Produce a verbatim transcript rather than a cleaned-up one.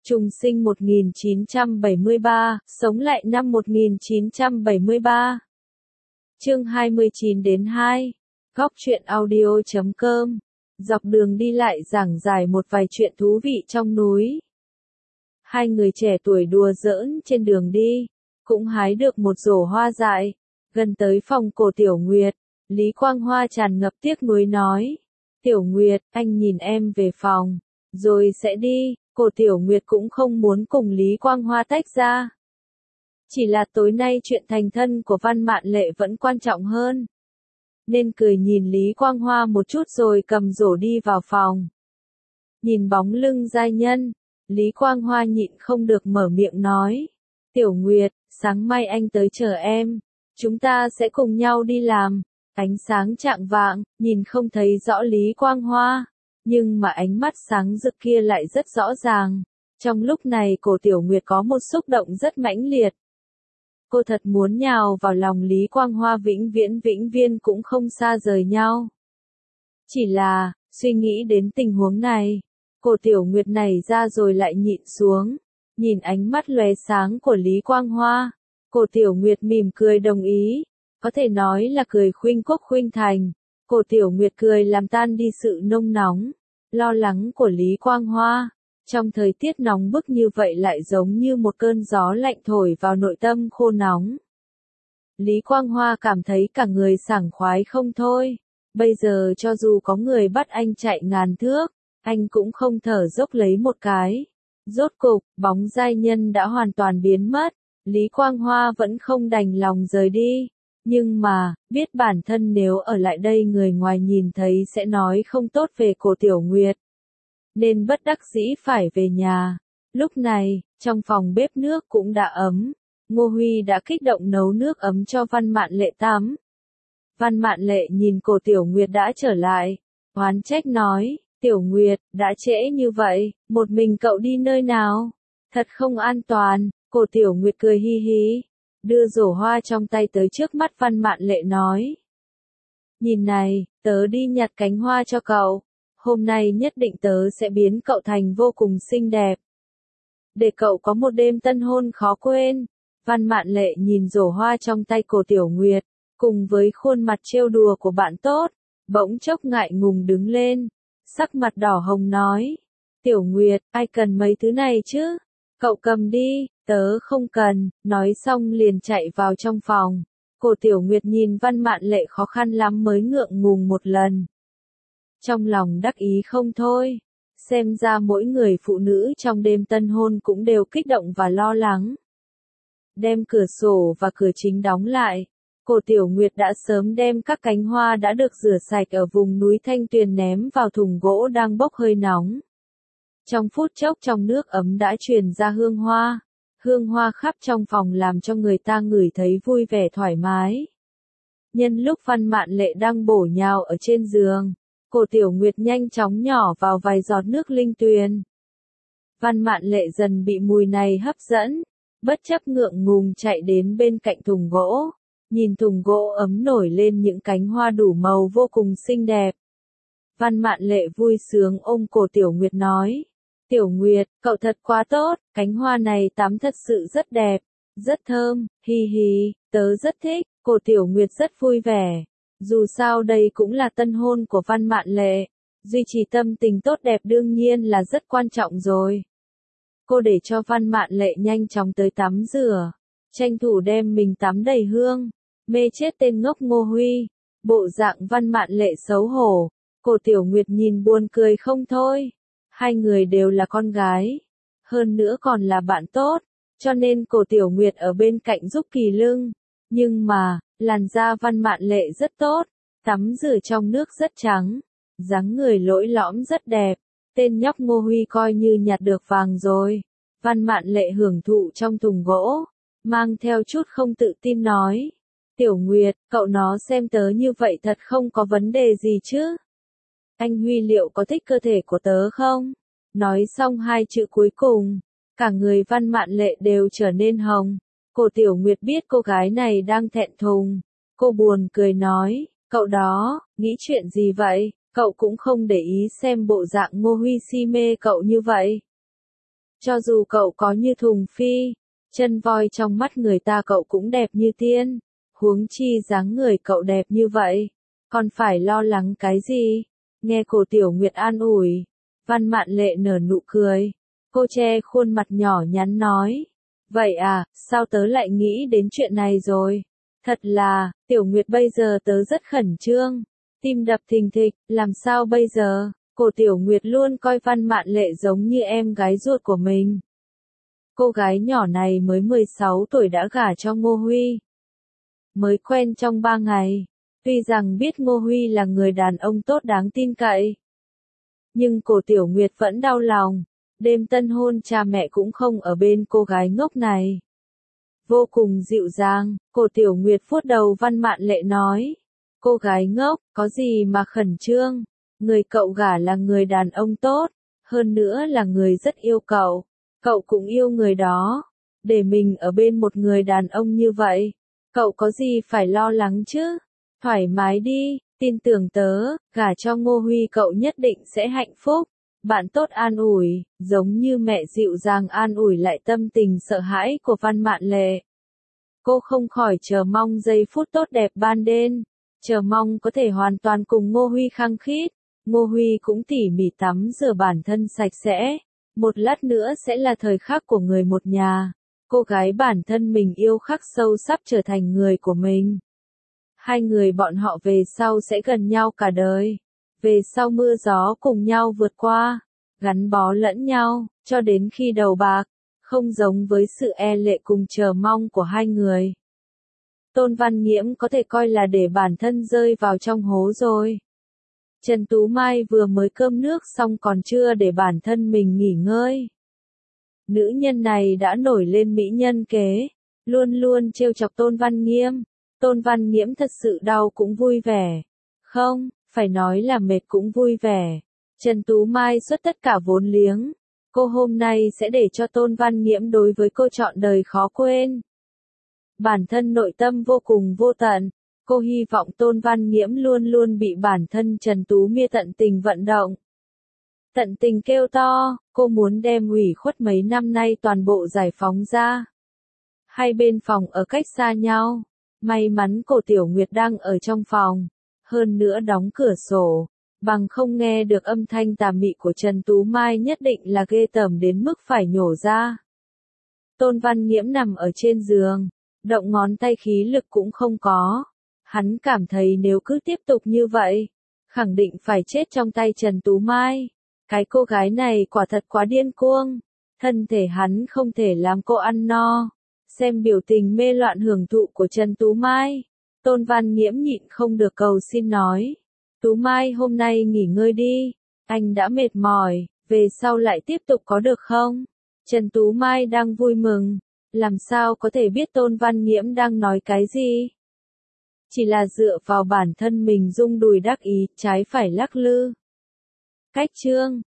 Trùng sinh một nghìn chín trăm bảy mươi ba, sống lại năm một nghìn chín trăm bảy mươi ba. Chương hai mươi chín đến hai. Góc truyện audio chấm com. Dọc đường đi lại giảng giải một vài chuyện thú vị trong núi. Hai người trẻ tuổi đùa giỡn trên đường đi, cũng hái được một rổ hoa dại. Gần tới phòng cổ Tiểu Nguyệt, Lý Quang Hoa tràn ngập tiếc nuối nói: "Tiểu Nguyệt, anh nhìn em về phòng, rồi sẽ đi." Cổ Tiểu Nguyệt cũng không muốn cùng Lý Quang Hoa tách ra. Chỉ là tối nay chuyện thành thân của Văn Mạn Lệ vẫn quan trọng hơn. Nên cười nhìn Lý Quang Hoa một chút rồi cầm rổ đi vào phòng. Nhìn bóng lưng giai nhân, Lý Quang Hoa nhịn không được mở miệng nói: "Tiểu Nguyệt, sáng mai anh tới chờ em. Chúng ta sẽ cùng nhau đi làm." Ánh sáng chạng vạng, nhìn không thấy rõ Lý Quang Hoa, nhưng mà ánh mắt sáng rực kia lại rất rõ ràng. Trong lúc này cổ Tiểu Nguyệt có một xúc động rất mãnh liệt. Cô thật muốn nhào vào lòng Lý Quang Hoa vĩnh viễn vĩnh viên cũng không xa rời nhau. Chỉ là, suy nghĩ đến tình huống này, cổ Tiểu Nguyệt này ra rồi lại nhịn xuống. Nhìn ánh mắt lóe sáng của Lý Quang Hoa, cổ Tiểu Nguyệt mỉm cười đồng ý. Có thể nói là cười khuynh quốc khuynh thành. Cổ Tiểu Nguyệt cười làm tan đi sự nôn nóng, lo lắng của Lý Quang Hoa. Trong thời tiết nóng bức như vậy lại giống như một cơn gió lạnh thổi vào nội tâm khô nóng. Lý Quang Hoa cảm thấy cả người sảng khoái không thôi. Bây giờ cho dù có người bắt anh chạy ngàn thước, anh cũng không thở dốc lấy một cái. Rốt cục, bóng giai nhân đã hoàn toàn biến mất. Lý Quang Hoa vẫn không đành lòng rời đi. Nhưng mà, biết bản thân nếu ở lại đây người ngoài nhìn thấy sẽ nói không tốt về cổ Tiểu Nguyệt. Nên bất đắc dĩ phải về nhà. Lúc này, trong phòng bếp nước cũng đã ấm. Ngô Huy đã kích động nấu nước ấm cho Văn Mạn Lệ tắm. Văn Mạn Lệ nhìn cổ Tiểu Nguyệt đã trở lại, oán trách nói: "Tiểu Nguyệt, đã trễ như vậy, một mình cậu đi nơi nào? Thật không an toàn." Cổ Tiểu Nguyệt cười hi hi, đưa rổ hoa trong tay tới trước mắt Văn Mạn Lệ nói: "Nhìn này, tớ đi nhặt cánh hoa cho cậu. Hôm nay nhất định tớ sẽ biến cậu thành vô cùng xinh đẹp. Để cậu có một đêm tân hôn khó quên." Văn Mạn Lệ nhìn rổ hoa trong tay cổ Tiểu Nguyệt, cùng với khuôn mặt trêu đùa của bạn tốt, bỗng chốc ngại ngùng đứng lên, sắc mặt đỏ hồng nói: "Tiểu Nguyệt, ai cần mấy thứ này chứ? Cậu cầm đi, tớ không cần." Nói xong liền chạy vào trong phòng. Cổ Tiểu Nguyệt nhìn Văn Mạn Lệ khó khăn lắm mới ngượng ngùng một lần. Trong lòng đắc ý không thôi. Xem ra mỗi người phụ nữ trong đêm tân hôn cũng đều kích động và lo lắng. Đem cửa sổ và cửa chính đóng lại. Cổ Tiểu Nguyệt đã sớm đem các cánh hoa đã được rửa sạch ở vùng núi Thanh Tuyền ném vào thùng gỗ đang bốc hơi nóng. Trong phút chốc trong nước ấm đã truyền ra hương hoa. Hương hoa khắp trong phòng làm cho người ta ngửi thấy vui vẻ thoải mái. Nhân lúc Văn Mạn Lệ đang bổ nhào ở trên giường, cổ Tiểu Nguyệt nhanh chóng nhỏ vào vài giọt nước linh tuyền. Văn Mạn Lệ dần bị mùi này hấp dẫn, bất chấp ngượng ngùng chạy đến bên cạnh thùng gỗ, nhìn thùng gỗ ấm nổi lên những cánh hoa đủ màu vô cùng xinh đẹp. Văn Mạn Lệ vui sướng ôm cổ Tiểu Nguyệt nói: "Tiểu Nguyệt, cậu thật quá tốt, cánh hoa này tắm thật sự rất đẹp, rất thơm, hi hi, tớ rất thích." Cổ Tiểu Nguyệt rất vui vẻ. Dù sao đây cũng là tân hôn của Văn Mạn Lệ, duy trì tâm tình tốt đẹp đương nhiên là rất quan trọng rồi. Cô để cho Văn Mạn Lệ nhanh chóng tới tắm rửa, tranh thủ đem mình tắm đầy hương, mê chết tên ngốc Ngô Huy. Bộ dạng Văn Mạn Lệ xấu hổ, cổ Tiểu Nguyệt nhìn buồn cười không thôi. Hai người đều là con gái, hơn nữa còn là bạn tốt, cho nên cổ Tiểu Nguyệt ở bên cạnh giúp kỳ lưng. Nhưng mà, làn da Văn Mạn Lệ rất tốt, tắm rửa trong nước rất trắng, dáng người lỗi lõm rất đẹp. Tên nhóc Ngô Huy coi như nhặt được vàng rồi. Văn Mạn Lệ hưởng thụ trong thùng gỗ, mang theo chút không tự tin nói: "Tiểu Nguyệt, cậu nó xem tớ như vậy thật không có vấn đề gì chứ? Anh Huy liệu có thích cơ thể của tớ không?" Nói xong hai chữ cuối cùng, cả người Văn Mạn Lệ đều trở nên hồng. Cổ Tiểu Nguyệt biết cô gái này đang thẹn thùng. Cô buồn cười nói: "Cậu đó, nghĩ chuyện gì vậy? Cậu cũng không để ý xem bộ dạng Ngô Huy si mê cậu như vậy." Cho dù cậu có như thùng phi, chân voi trong mắt người ta cậu cũng đẹp như tiên, huống chi dáng người cậu đẹp như vậy, còn phải lo lắng cái gì? Nghe Cổ Tiểu Nguyệt an ủi, Văn Mạn Lệ nở nụ cười, cô che khuôn mặt nhỏ nhắn nói, vậy à, sao tớ lại nghĩ đến chuyện này rồi? Thật là, Tiểu Nguyệt bây giờ tớ rất khẩn trương, tim đập thình thịch, làm sao bây giờ? Cổ Tiểu Nguyệt luôn coi Văn Mạn Lệ giống như em gái ruột của mình. Cô gái nhỏ này mới mười sáu tuổi đã gả cho Ngô Huy. Mới quen trong ba ngày, tuy rằng biết Ngô Huy là người đàn ông tốt đáng tin cậy. Nhưng Cổ Tiểu Nguyệt vẫn đau lòng, đêm tân hôn cha mẹ cũng không ở bên cô gái ngốc này. Vô cùng dịu dàng, Cổ Tiểu Nguyệt vuốt đầu Văn Mạn Lệ nói, cô gái ngốc, có gì mà khẩn trương, người cậu gả là người đàn ông tốt, hơn nữa là người rất yêu cậu, cậu cũng yêu người đó, để mình ở bên một người đàn ông như vậy, cậu có gì phải lo lắng chứ, thoải mái đi, tin tưởng tớ, gả cho Ngô Huy cậu nhất định sẽ hạnh phúc. Bạn tốt an ủi, giống như mẹ dịu dàng an ủi lại tâm tình sợ hãi của Văn Mạn Lệ. Cô không khỏi chờ mong giây phút tốt đẹp ban đêm, chờ mong có thể hoàn toàn cùng Ngô Huy khăng khít. Ngô Huy cũng tỉ mỉ tắm rửa bản thân sạch sẽ, một lát nữa sẽ là thời khắc của người một nhà. Cô gái bản thân mình yêu khắc sâu sắp trở thành người của mình. Hai người bọn họ về sau sẽ gần nhau cả đời. Về sau mưa gió cùng nhau vượt qua, gắn bó lẫn nhau, cho đến khi đầu bạc, không giống với sự e lệ cùng chờ mong của hai người. Tôn Văn Nghiễm có thể coi là để bản thân rơi vào trong hố rồi. Trần Tú Mai vừa mới cơm nước xong còn chưa để bản thân mình nghỉ ngơi. Nữ nhân này đã nổi lên mỹ nhân kế, luôn luôn trêu chọc Tôn Văn Nghiễm. Tôn Văn Nghiễm thật sự đau cũng vui vẻ. Không, phải nói là mệt cũng vui vẻ. Trần Tú Mai xuất tất cả vốn liếng. Cô hôm nay sẽ để cho Tôn Văn Nghiễm đối với cô trọn đời khó quên. Bản thân nội tâm vô cùng vô tận. Cô hy vọng Tôn Văn Nghiễm luôn luôn bị bản thân Trần Tú Mia tận tình vận động. Tận tình kêu to, cô muốn đem ủy khuất mấy năm nay toàn bộ giải phóng ra. Hai bên phòng ở cách xa nhau. May mắn Cổ Tiểu Nguyệt đang ở trong phòng. Hơn nữa đóng cửa sổ. Bằng không nghe được âm thanh tà mị của Trần Tú Mai nhất định là ghê tởm đến mức phải nhổ ra. Tôn Văn Nghiễm nằm ở trên giường. Động ngón tay khí lực cũng không có. Hắn cảm thấy nếu cứ tiếp tục như vậy, khẳng định phải chết trong tay Trần Tú Mai. Cái cô gái này quả thật quá điên cuồng. Thân thể hắn không thể làm cô ăn no. Xem biểu tình mê loạn hưởng thụ của Trần Tú Mai. Tôn Văn Nghiễm nhịn không được cầu xin nói. Tú Mai hôm nay nghỉ ngơi đi. Anh đã mệt mỏi, về sau lại tiếp tục có được không? Trần Tú Mai đang vui mừng. Làm sao có thể biết Tôn Văn Nghiễm đang nói cái gì? Chỉ là dựa vào bản thân mình rung đùi đắc ý, trái phải lắc lư. Cách chương